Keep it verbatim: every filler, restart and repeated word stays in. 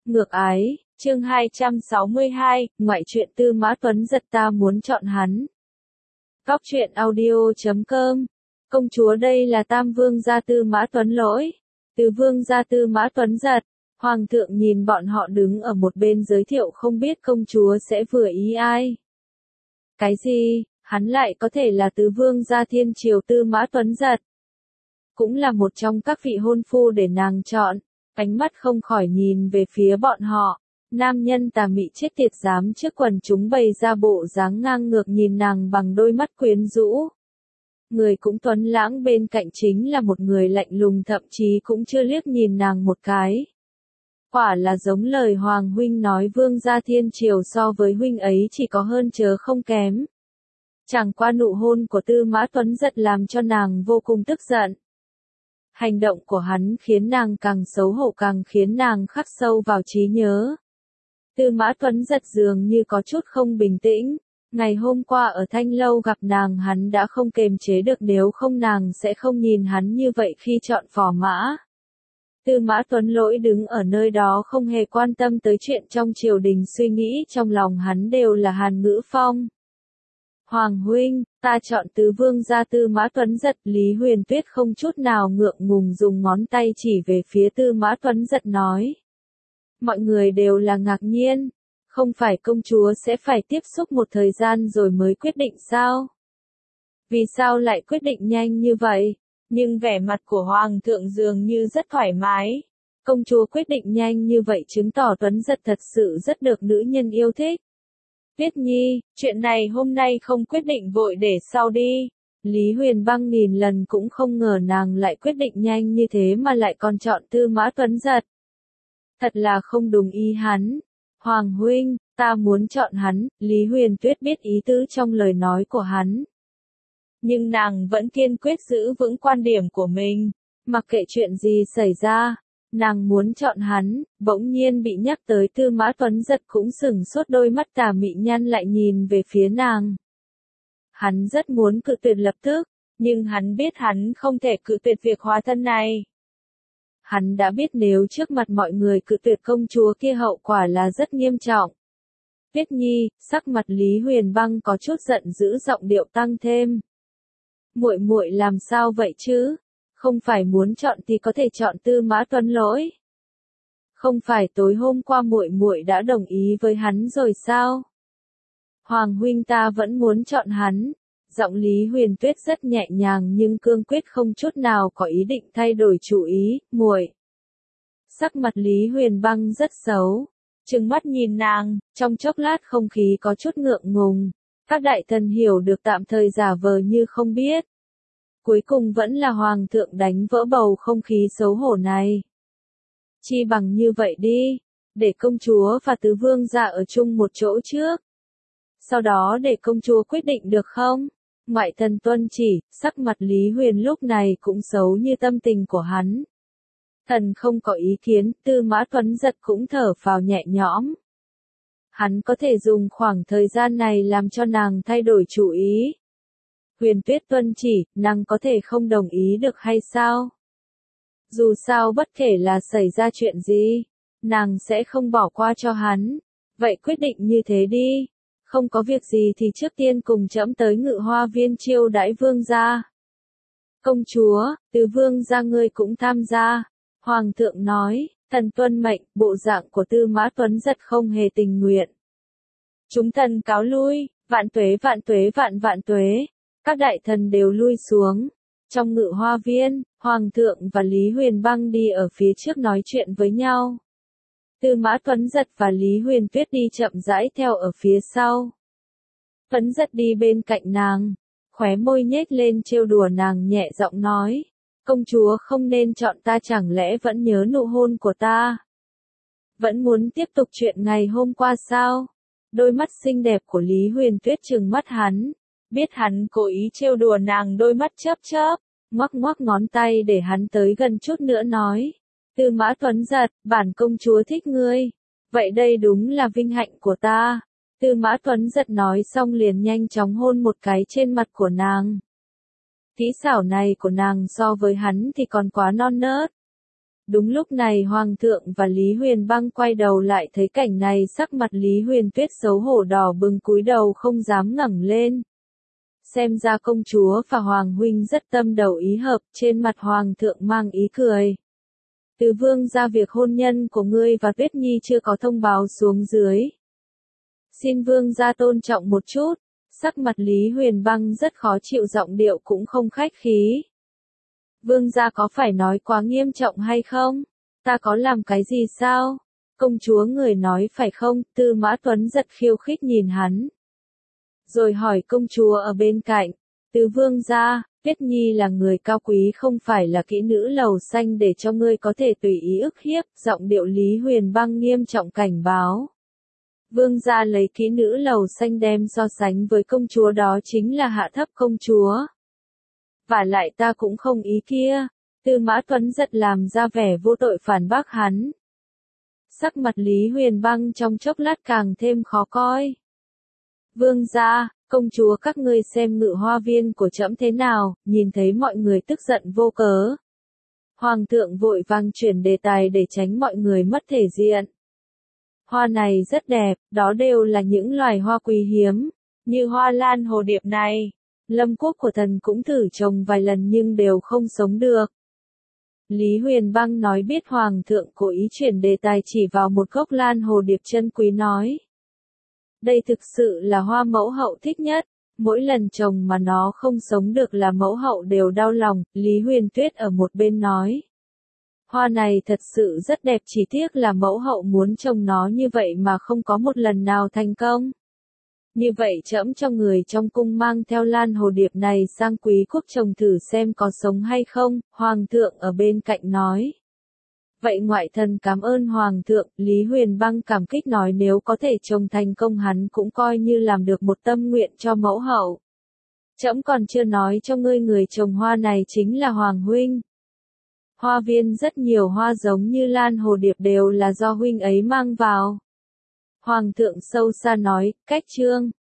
Ngược ái, chương hai trăm sáu mươi hai, ngoại truyện Tư Mã Tuấn Giật ta muốn chọn hắn. Góc truyện audio chấm com. Công chúa đây là Tam Vương gia Tư Mã Tuấn Lỗi. Từ Vương gia Tư Mã Tuấn Giật. Hoàng thượng nhìn bọn họ đứng ở một bên giới thiệu không biết công chúa sẽ vừa ý ai. Cái gì, hắn lại có thể là Tứ Vương gia Thiên Triều Tư Mã Tuấn Giật. Cũng là một trong các vị hôn phu để nàng chọn. Ánh mắt không khỏi nhìn về phía bọn họ. Nam nhân tà mị chết tiệt dám trước quần chúng bày ra bộ dáng ngang ngược nhìn nàng bằng đôi mắt quyến rũ. Người cũng tuấn lãng bên cạnh chính là một người lạnh lùng thậm chí cũng chưa liếc nhìn nàng một cái. Quả là giống lời Hoàng huynh nói Vương gia Thiên Triều so với huynh ấy chỉ có hơn chớ không kém. Chẳng qua nụ hôn của Tư Mã Tuấn Giật làm cho nàng vô cùng tức giận. Hành động của hắn khiến nàng càng xấu hổ càng khiến nàng khắc sâu vào trí nhớ. Tư Mã Tuấn Giật dường như có chút không bình tĩnh. Ngày hôm qua ở Thanh Lâu gặp nàng hắn đã không kềm chế được nếu không nàng sẽ không nhìn hắn như vậy khi chọn phò mã. Tư Mã Tuấn Lỗi đứng ở nơi đó không hề quan tâm tới chuyện trong triều đình suy nghĩ trong lòng hắn đều là Hàn Ngữ Phong. Hoàng huynh, ta chọn Tứ Vương gia Tư Mã Tuấn Giật. Lý Huyền Tuyết không chút nào ngượng ngùng dùng ngón tay chỉ về phía Tư Mã Tuấn Giật nói. Mọi người đều là ngạc nhiên, không phải công chúa sẽ phải tiếp xúc một thời gian rồi mới quyết định sao? Vì sao lại quyết định nhanh như vậy? Nhưng vẻ mặt của Hoàng thượng dường như rất thoải mái. Công chúa quyết định nhanh như vậy chứng tỏ Tuấn Giật thật sự rất được nữ nhân yêu thích. Tuyết Nhi, chuyện này hôm nay không quyết định vội để sau đi. Lý Huyền Băng nghìn lần cũng không ngờ nàng lại quyết định nhanh như thế mà lại còn chọn Tư Mã Tuấn Giật. Thật là không đúng ý hắn. Hoàng huynh, ta muốn chọn hắn. Lý Huyền Tuyết biết ý tứ trong lời nói của hắn. Nhưng nàng vẫn kiên quyết giữ vững quan điểm của mình. Mặc kệ chuyện gì xảy ra, nàng muốn chọn hắn. Bỗng nhiên bị nhắc tới Tư Mã Tuấn Giật cũng sừng sốt, đôi mắt tà mị nhăn lại nhìn về phía nàng. Hắn rất muốn cự tuyệt lập tức, nhưng hắn biết hắn không thể cự tuyệt việc hóa thân này. Hắn đã biết nếu trước mặt mọi người cự tuyệt công chúa kia hậu quả là rất nghiêm trọng. Tuyết Nhi, sắc mặt Lý Huyền Băng có chút giận dữ, giọng điệu tăng thêm. Muội muội làm sao vậy chứ? Không phải muốn chọn thì có thể chọn Tư Mã Tuấn Lỗi. Không phải tối hôm qua muội muội đã đồng ý với hắn rồi sao? Hoàng huynh ta vẫn muốn chọn hắn. Giọng Lý Huyền Tuyết rất nhẹ nhàng nhưng cương quyết không chút nào có ý định thay đổi chủ ý, muội. Sắc mặt Lý Huyền Băng rất xấu, trừng mắt nhìn nàng, trong chốc lát không khí có chút ngượng ngùng. Các đại thần hiểu được tạm thời giả vờ như không biết. Cuối cùng vẫn là Hoàng thượng đánh vỡ bầu không khí xấu hổ này. Chi bằng như vậy đi, để công chúa và Tứ Vương gia ở chung một chỗ trước. Sau đó để công chúa quyết định được không? Ngoại thần tuân chỉ, sắc mặt Lý Huyền lúc này cũng xấu như tâm tình của hắn. Thần không có ý kiến, Tư Mã Tuấn Giật cũng thở phào nhẹ nhõm. Hắn có thể dùng khoảng thời gian này làm cho nàng thay đổi chủ ý. Huyền Tuyết tuân chỉ, nàng có thể không đồng ý được hay sao? Dù sao bất kể là xảy ra chuyện gì, nàng sẽ không bỏ qua cho hắn. Vậy quyết định như thế đi. Không có việc gì thì trước tiên cùng trẫm tới Ngự Hoa Viên chiêu đãi vương gia. Công chúa, Tứ Vương gia ngươi cũng tham gia. Hoàng thượng nói, thần tuân mệnh. Bộ dạng của Tư Mã Tuấn Giật không hề tình nguyện. Chúng thần cáo lui, vạn tuế vạn tuế vạn vạn tuế. Các đại thần đều lui xuống. Trong Ngự Hoa Viên, Hoàng thượng và Lý Huyền Băng đi ở phía trước nói chuyện với nhau. Tư Mã Tuấn Giật và Lý Huyền Tuyết đi chậm rãi theo ở phía sau. Tuấn Giật đi bên cạnh nàng, khóe môi nhếch lên trêu đùa nàng, nhẹ giọng nói. Công chúa không nên chọn ta, chẳng lẽ vẫn nhớ nụ hôn của ta? Vẫn muốn tiếp tục chuyện ngày hôm qua sao? Đôi mắt xinh đẹp của Lý Huyền Tuyết trừng mắt hắn. Biết hắn cố ý trêu đùa nàng, đôi mắt chớp chớp, ngoắc ngoắc ngón tay để hắn tới gần chút nữa nói. Tư Mã Tuấn Giật, bản công chúa thích ngươi. Vậy đây đúng là vinh hạnh của ta. Tư Mã Tuấn Giật nói xong liền nhanh chóng hôn một cái trên mặt của nàng. Kỹ xảo này của nàng so với hắn thì còn quá non nớt. Đúng lúc này Hoàng thượng và Lý Huyền Băng quay đầu lại thấy cảnh này, sắc mặt Lý Huyền Tuyết xấu hổ đỏ bừng cúi đầu không dám ngẩng lên. Xem ra công chúa và Hoàng huynh rất tâm đầu ý hợp, trên mặt Hoàng thượng mang ý cười. Từ vương ra việc hôn nhân của ngươi và Tuyết Nhi chưa có thông báo xuống dưới. Xin vương gia tôn trọng một chút, sắc mặt Lý Huyền Băng rất khó chịu, giọng điệu cũng không khách khí. Vương gia có phải nói quá nghiêm trọng hay không? Ta có làm cái gì sao? Công chúa người nói phải không? Tư Mã Tuấn giật khiêu khích nhìn hắn. Rồi hỏi công chúa ở bên cạnh. Tứ vương gia, Tuyết Nhi là người cao quý không phải là kỹ nữ lầu xanh để cho ngươi có thể tùy ý ức hiếp, giọng điệu Lý Huyền Băng nghiêm trọng cảnh báo. Vương gia lấy kỹ nữ lầu xanh đem so sánh với công chúa đó chính là hạ thấp công chúa. Và lại ta cũng không ý kia. Tư Mã Tuấn giật làm ra vẻ vô tội phản bác hắn. Sắc mặt Lý Huyền Băng trong chốc lát càng thêm khó coi. Vương gia, công chúa các ngươi xem ngự hoa viên của trẫm thế nào, nhìn thấy mọi người tức giận vô cớ. Hoàng thượng vội vàng chuyển đề tài để tránh mọi người mất thể diện. Hoa này rất đẹp, đó đều là những loài hoa quý hiếm, như hoa lan hồ điệp này. Lâm quốc của thần cũng thử trồng vài lần nhưng đều không sống được. Lý Huyền Băng nói biết Hoàng thượng cố ý chuyển đề tài chỉ vào một gốc lan hồ điệp chân quý nói. Đây thực sự là hoa mẫu hậu thích nhất, mỗi lần trồng mà nó không sống được là mẫu hậu đều đau lòng, Lý Huyền Tuyết ở một bên nói. Hoa này thật sự rất đẹp, chỉ tiếc là mẫu hậu muốn trồng nó như vậy mà không có một lần nào thành công. Như vậy trẫm cho người trong cung mang theo lan hồ điệp này sang Quý quốc trồng thử xem có sống hay không, Hoàng thượng ở bên cạnh nói. Vậy ngoại thần cảm ơn Hoàng thượng, Lý Huyền Băng cảm kích nói nếu có thể trồng thành công hắn cũng coi như làm được một tâm nguyện cho mẫu hậu. Trẫm còn chưa nói cho ngươi người trồng hoa này chính là Hoàng huynh. Hoa viên rất nhiều hoa giống như lan hồ điệp đều là do huynh ấy mang vào. Hoàng thượng sâu xa nói, cách chương.